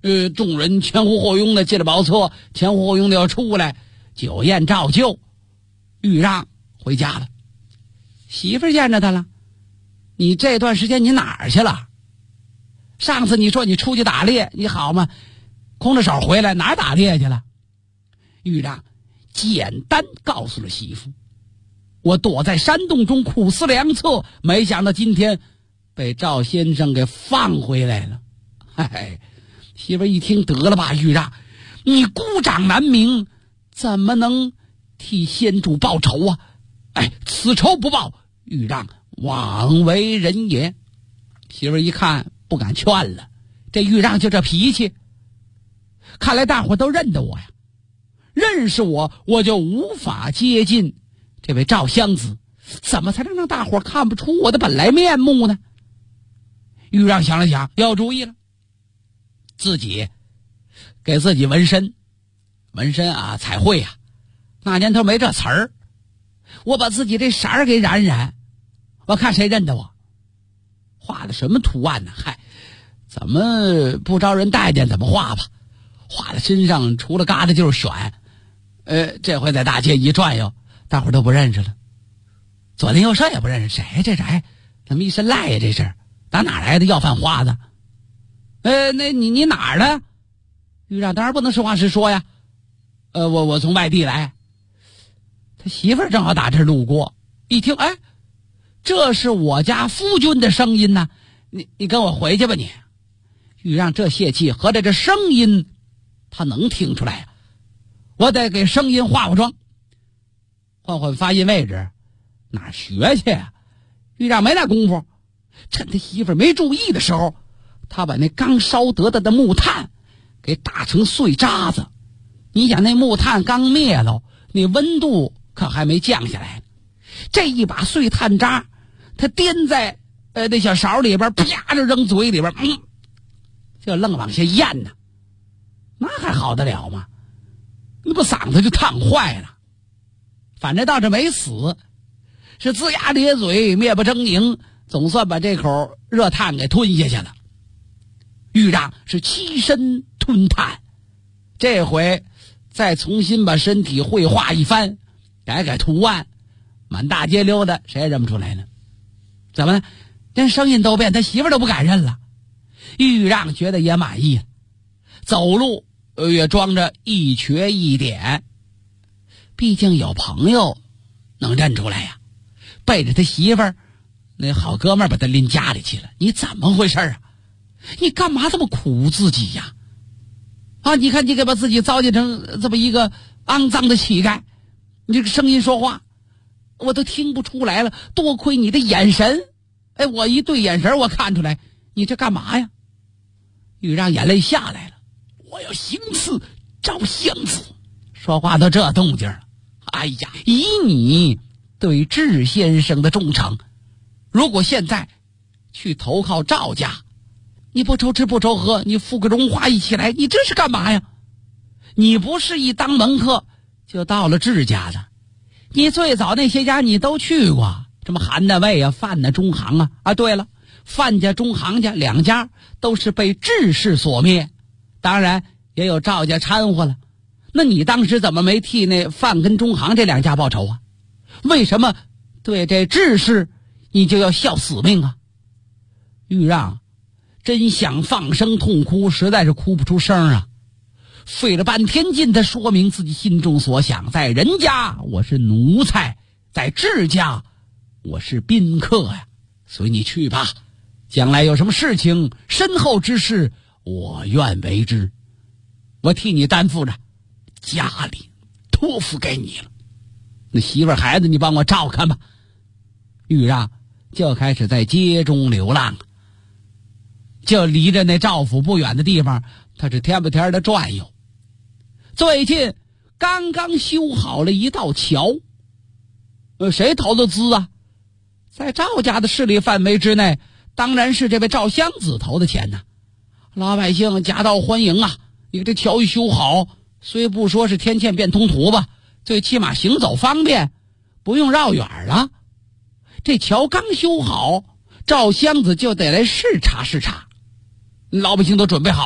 众人前呼后拥的进了茅厕，前呼后拥的要出来，酒宴照旧。豫让回家了，媳妇见着他了，你这段时间你哪儿去了？上次你说你出去打猎，你好吗？空着手回来，哪儿打猎去了？豫让简单告诉了媳妇，我躲在山洞中苦思良策，没想到今天被赵先生给放回来了。嗨，媳妇一听，得了吧，豫让，你孤掌难鸣，怎么能替先主报仇啊？哎，此仇不报，豫让枉为人也。媳妇一看不敢劝了，这豫让就这脾气，看来大伙都认得我呀，认识我就无法接近这位赵襄子，怎么才能让大伙看不出我的本来面目呢？豫让想了想，有主意了，自己给自己纹身啊，彩绘啊，那年头没这词儿，我把自己这色儿给染染，我看谁认得我。画的什么图案呢？嗨，怎么不招人待见怎么画吧，画在身上除了疙瘩就是选。这回在大街一转悠，大伙都不认识了，左邻右舍也不认识，谁这谁怎么一身赖呀？这是打哪来的要饭花子？那你哪儿的？豫让当然不能实话实说呀。我从外地来。他媳妇儿正好打这儿路过，一听，哎，这是我家夫君的声音呢，你跟我回去吧你。豫让这泄气，合着这声音他能听出来呀？我得给声音化妆，换发音位置，哪学去呀？豫让没那功夫，趁他媳妇没注意的时候，他把那刚烧得的木炭给打成碎渣子。你想那木炭刚灭了，那温度可还没降下来，这一把碎炭渣他掂在那小勺里边，啪就扔嘴里边，就愣往下咽呢，那还好得了吗？那不嗓子就烫坏了。反正到这没死，是龇牙咧嘴，面不狰狞，总算把这口热炭给吞下去了。豫让是栖身吞炭，这回再重新把身体绘画一番，改图案，满大街溜达，谁也认不出来呢。怎么呢？连声音都变，他媳妇都不敢认了。豫让觉得也满意了，走路也装着一瘸一点，毕竟有朋友能认出来呀。背着他媳妇儿，那好哥们儿把他拎家里去了。你怎么回事啊？你干嘛这么苦自己呀？你看你给把自己糟践成这么一个肮脏的乞丐，你这个声音说话我都听不出来了，多亏你的眼神，我一对眼神我看出来，你这干嘛呀？豫让眼泪下来了，我要行刺赵襄子，说话都这动静了。哎呀，以你对智先生的忠诚，如果现在去投靠赵家，你不愁吃不愁喝，你付个荣华一起来，你这是干嘛呀？你不是一当门客就到了智家的，你最早那些家你都去过，什么韩大卫啊、范家、中行啊。对了，范家、中行家两家都是被智氏所灭，当然也有赵家掺和了。那你当时怎么没替那范跟中行这两家报仇啊？为什么对这智氏你就要效死命啊？豫让真想放声痛哭，实在是哭不出声啊。费了半天劲，他说明自己心中所想，在人家我是奴才，在智家我是宾客呀。所以你去吧，将来有什么事情，身后之事我愿为之，我替你担负着，家里托付给你了，那媳妇孩子你帮我照看吧。豫让就开始在街中流浪，就离着那赵府不远的地方，他是天不天的转悠。最近刚刚修好了一道桥，谁投的资啊？在赵家的势力范围之内，当然是这位赵襄子投的钱呢。老百姓夹道欢迎啊！你这桥一修好，虽不说是天堑变通途吧，最起码行走方便，不用绕远了。这桥刚修好，赵襄子就得来视察视察。老百姓都准备好了，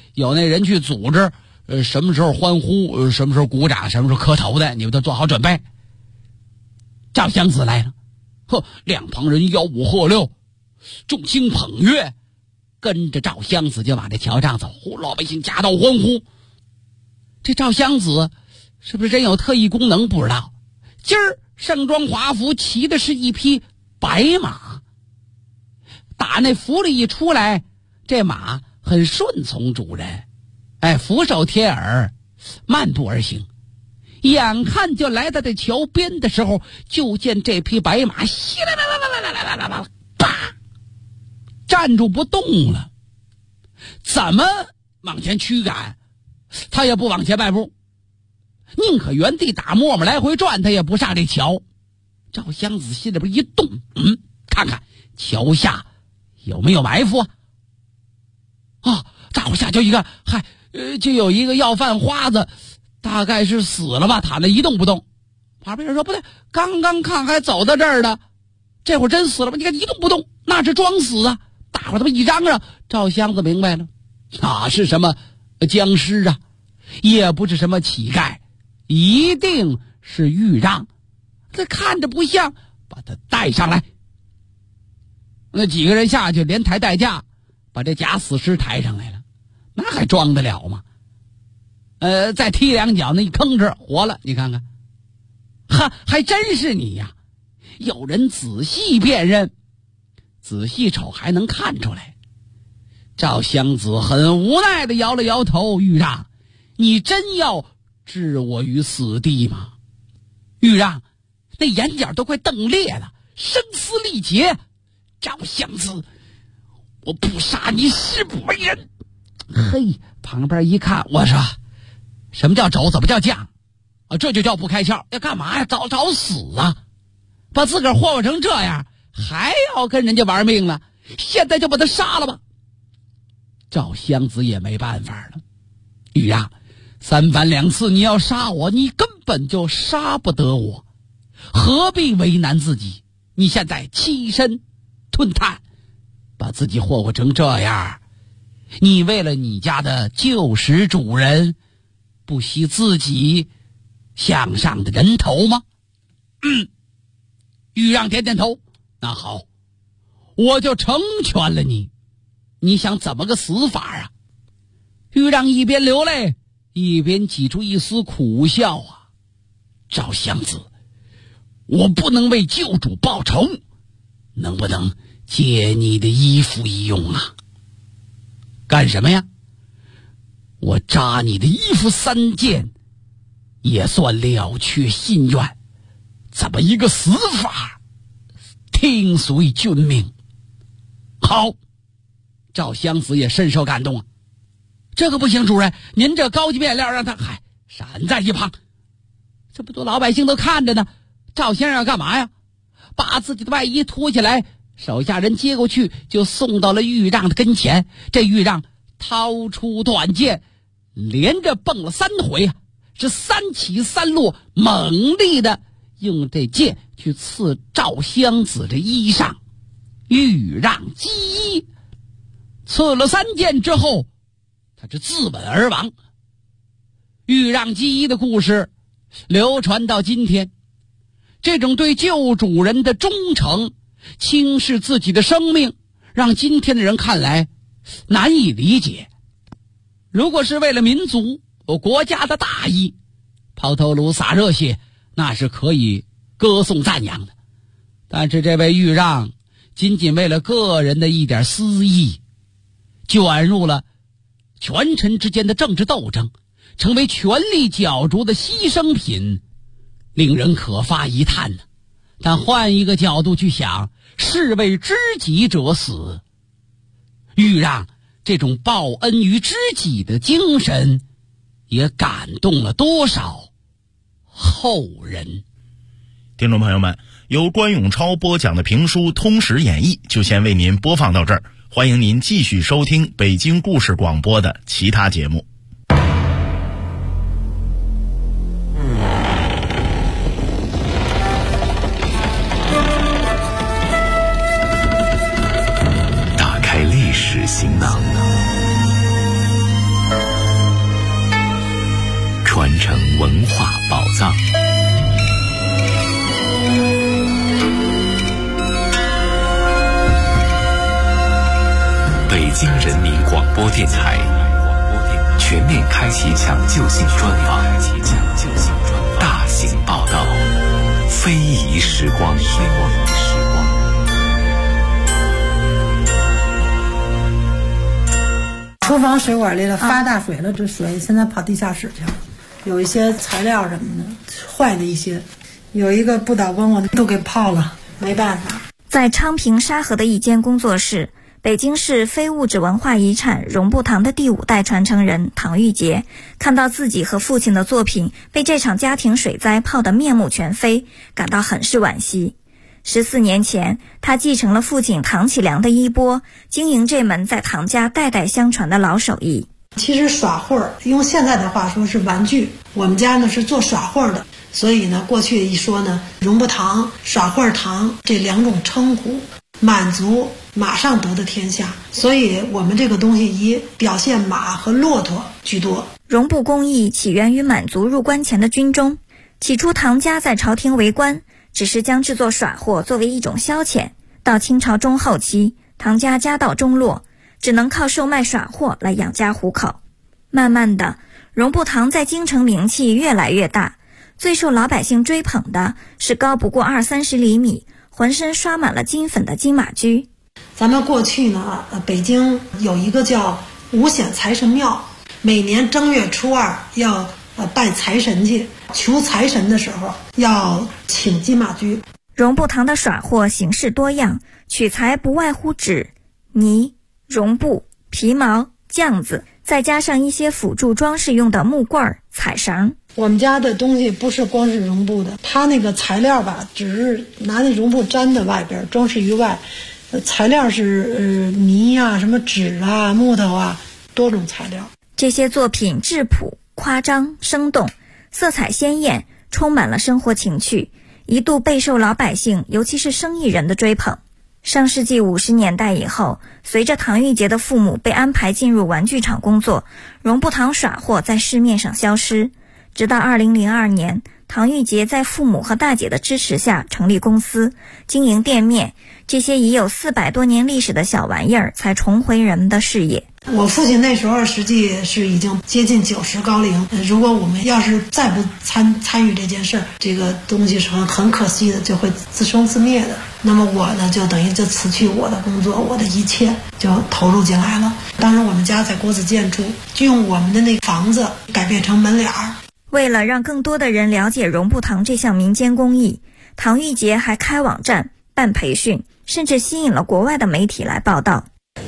有那人去组织，什么时候欢呼，什么时候鼓掌，什么时候磕头的，你们都做好准备。赵襄子来了，两旁人吆五喝六，众星捧月，跟着赵襄子就往这桥上走，老百姓夹道欢呼。这赵襄子是不是真有特异功能不知道，今儿盛装华服，骑的是一匹白马，打那府里一出来，这马很顺从主人，俯首贴耳，慢步而行。眼看就来到这桥边的时候，就见这匹白马稀啦啦啦啦啦啦啦啦，啪，站住不动了。怎么往前驱赶，他也不往前迈步，宁可原地打沫沫来回转，他也不上这桥。赵襄子心里边一动，看看桥下有没有埋伏啊？大伙下就一看，就有一个要饭花子，大概是死了吧，躺着一动不动。旁边人说不对，刚刚看还走到这儿的，这会儿真死了吧？你看一动不动，那是装死啊！大伙他妈一嚷嚷，赵襄子明白了，哪是什么僵尸啊，也不是什么乞丐，一定是豫让。这看着不像，把他带上来。那几个人下去连抬带架，把这假死尸抬上来了，那还装得了吗？再踢两脚，那一吭哧活了，你看看，还真是你呀！有人仔细辨认，仔细瞅还能看出来。赵襄子很无奈地摇了摇头，豫让，你真要置我于死地吗？豫让那眼角都快瞪裂了，声嘶力竭，赵襄子，我不杀你是不为人。嘿，旁边一看，我说什么叫肘，怎么叫犟啊？这就叫不开窍，要干嘛呀？找死啊！把自个儿祸祸成这样，还要跟人家玩命了，现在就把他杀了吧。赵襄子也没办法了，豫让，三番两次你要杀我，你根本就杀不得我，何必为难自己？你现在欺身吞炭，把自己祸祸成这样，你为了你家的旧时主人，不惜自己向上的人头吗？豫让点点头，那好，我就成全了你。你想怎么个死法啊？豫让一边流泪一边挤出一丝苦笑啊。赵襄子，我不能为旧主报仇，能不能借你的衣服一用啊？干什么呀？我扎你的衣服3件，也算了却心愿。怎么一个死法？听随君命。好，赵襄子也深受感动啊。这个不行，主人，您这高级面料让他闪在一旁。这么多老百姓都看着呢，赵先生要干嘛呀？把自己的外衣脱下来，手下人接过去，就送到了豫让的跟前。这豫让掏出短剑，连着蹦了3回啊，是3起3落，猛力的用这剑去刺赵襄子这衣上。豫让击衣，刺了3剑之后，他是自刎而亡。豫让击衣的故事流传到今天，这种对旧主人的忠诚，轻视自己的生命，让今天的人看来难以理解。如果是为了民族国家的大义，抛头颅洒热血，那是可以歌颂赞扬的。但是这位豫让仅仅为了个人的一点私意，卷入了权臣之间的政治斗争，成为权力角逐的牺牲品，令人可发一叹呢。但换一个角度去想，士为知己者死，豫让这种报恩于知己的精神，也感动了多少后人。 听众朋友们，由关永超播讲的评书《通史演义》就先为您播放到这儿，欢迎您继续收听北京故事广播的其他节目。 打开历史行囊， 京人民广播电台全面开启抢救性专访，大型报道，非遗时光。 厨房水管里了发大水了，这水现在跑地下室去了，有一些材料什么的坏的一些，有一个不倒翁我都给泡了，没办法。 在昌平沙河的一间工作室，北京市非物质文化遗产绒布堂的第5代传承人唐玉洁看到自己和父亲的作品被这场家庭水灾泡得面目全非，感到很是惋惜。14年前，他继承了父亲唐启良的衣钵，经营这门在唐家代代相传的老手艺。 其实耍会儿，用现在的话说是玩具，我们家呢是做耍会儿的，所以呢过去一说呢，绒布堂、耍会儿堂这2种称呼，满族马上得的天下，所以我们这个东西以表现马和骆驼居多。 绒布工艺起源于满族入关前的军中，起初唐家在朝廷为官，只是将制作耍货作为一种消遣。到清朝中后期，唐家家道中落，只能靠售卖耍货来养家糊口。慢慢的，绒布堂在京城名气越来越大，最受老百姓追捧的是高不过20-30厘米，浑身刷满了金粉的金马驹。 咱们过去呢，北京有一个叫五显财神庙，每年正月初2要拜财神去，求财神的时候要请金马驹。 绒布堂的耍货形式多样，取材不外乎纸、泥、绒布、皮毛、酱子，再加上一些辅助装饰用的木棍、彩绳。 我们家的东西不是光是绒布的，它那个材料吧，只是拿那绒布粘在外边，装饰于外。材料是泥啊、什么纸啊、木头啊，多种材料。 这些作品质朴、夸张、生动，色彩鲜艳，充满了生活情趣，一度备受老百姓，尤其是生意人的追捧。上世纪50年代以后，随着唐玉洁的父母被安排进入玩具厂工作，绒布堂耍货在市面上消失。直到2002年，唐玉洁在父母和大姐的支持下成立公司，经营店面，这些已有400多年历史的小玩意儿才重回人们的视野。 我父亲那时候实际是已经接近90高龄，如果我们要是再不参与这件事，这个东西是很可惜的，就会自生自灭的。那么我呢，就等于就辞去我的工作，我的一切就投入进来了。当时我们家在国子监住，就用我们的那个房子改变成门脸儿。 为了让更多的人了解绒布堂这项民间工艺，唐玉洁还开网站、办培训，甚至吸引了国外的媒体来报道。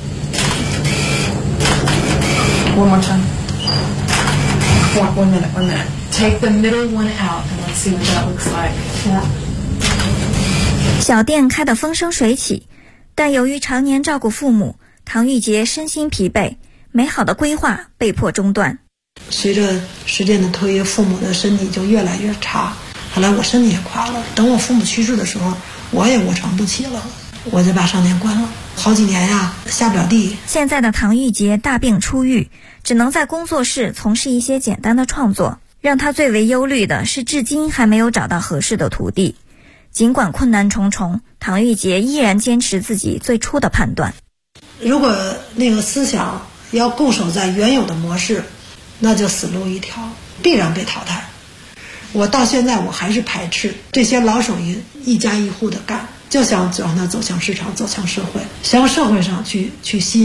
One more time. One minute. Take the middle one out and let's see what that looks like. Yeah. 小店开得风生水起，但由于常年照顾父母，唐玉洁身心疲惫，美好的规划被迫中断。 随着时间的推移，父母的身体就越来越差，后来我身体也垮了。等我父母去世的时候，我也卧床不起了，我就把商店关了。好几年呀，下不了地。 现在的唐玉洁大病初愈，只能在工作室从事一些简单的创作。让他最为忧虑的是，至今还没有找到合适的徒弟。尽管困难重重，唐玉洁依然坚持自己最初的判断。 如果那个思想要固守在原有的模式，那就死路一条，必然被淘汰。我到现在我还是排斥这些老手艺一家一户的干，就想让他走向市场，走向社会，向社会上去吸引